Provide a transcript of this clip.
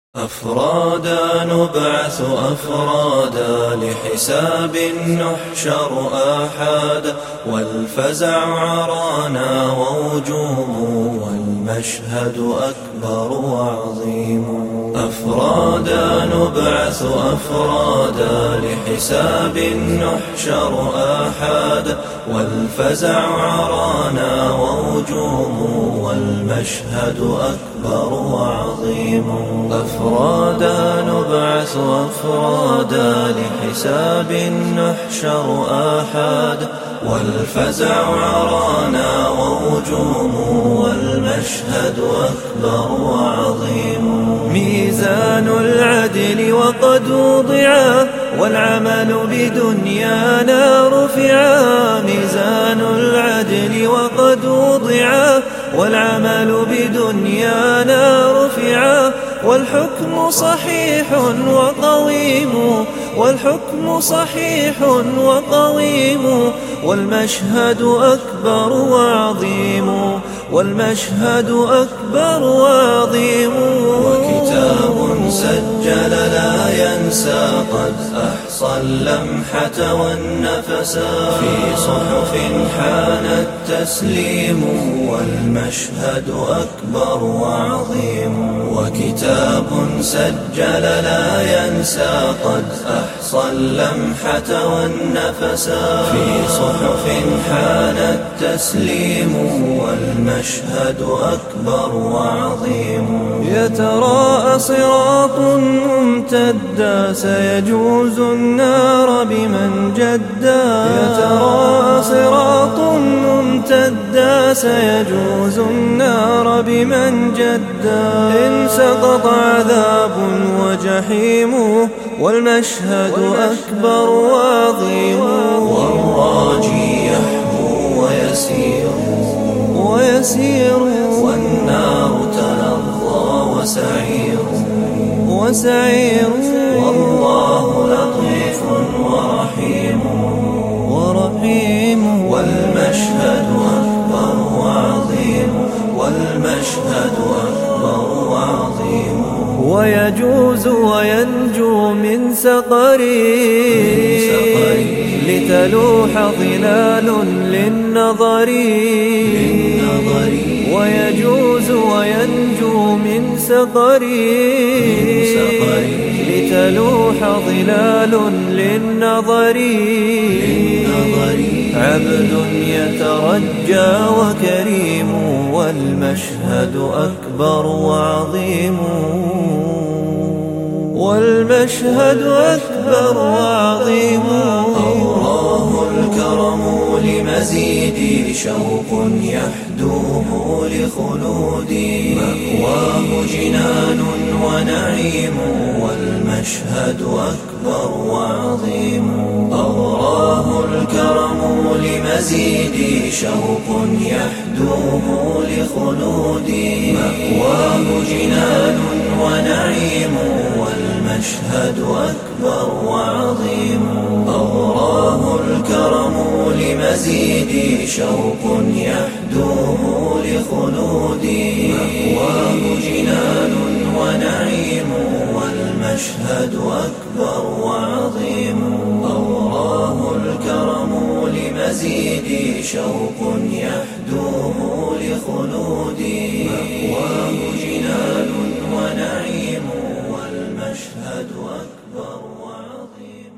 أفرادا نبعث أفرادا لحساب نحشر آحادا، والفزع عرانا ووجوم والمشهد أكبر وعظيم. أفرادا نبعث أفرادا لحساب نحشر آحادا، والفزع عرانا ووجوم والمشهد أكبر وعظيم. أفرادا نبعث أفرادا لحساب نحشر آحادا، والفزع عرانا ووجوم والمشهد أكبر وعظيم. ميزان العدل وقد وضعا، والعمل بدنيانا رفعا. ميزان العدل وقد وضعا، والعمل بدنيانا رفعا. والحكم صحيح وقويم، والحكم صحيح وقويم. والمشهد أكبر وعظيم، والمشهد أكبر وعظيم. وكتاب سجل لا ينسى، قد أحصى اللمحة والنفسا. في صحف حان التسليم، والمشهد أكبر وعظيم. وكتاب سجل لا ينسى، قد أحصى اللمحة والنفسا. في صحف حان التسليم، والمشهد أكبر وعظيم. يتراءى صراط ممتدا، سيجوز النار بمن جدا. يتراءى صراط ممتدا، سيجوز النار بمن جدا. إن سقط عذاب وجحيم، والمشهد أكبر وعظيم. والراجي يحبو ويسير، والنار تلظى وسعير. والله لطيف ورحيم. والمشهد أكبر وعظيم، والمشهد أكبر وعظيم. ويجوز وينجو من سقري، لتلوح ظلال للنظر. ويجوز وينجو من سقري، لتلوح ظلال للنظر. عبد يترجى وكريم، والمشهد أكبر وعظيم. والمشهد أكبر وعظيم. أوراه الكرم لمزيد، شوق يحدوه لخلودي. مأواه جنان ونعيم، والمشهد أكبر وعظيم. أوراه الكرم لمزيد، شوق يحدوه لخلودي. مأواه جنان ونعيم، والمشهد أكبر وعظيم. أوراه الكرم لمزيد، شوق يحدوه لخلودي. مأواه جنان ونعيم، والمشهد أكبر وعظيم. أوراه الكرم لمزيد، شوق يحدوه لخلودي. مأواه جنان ونعيم، والمشهد أكبر وعظيم.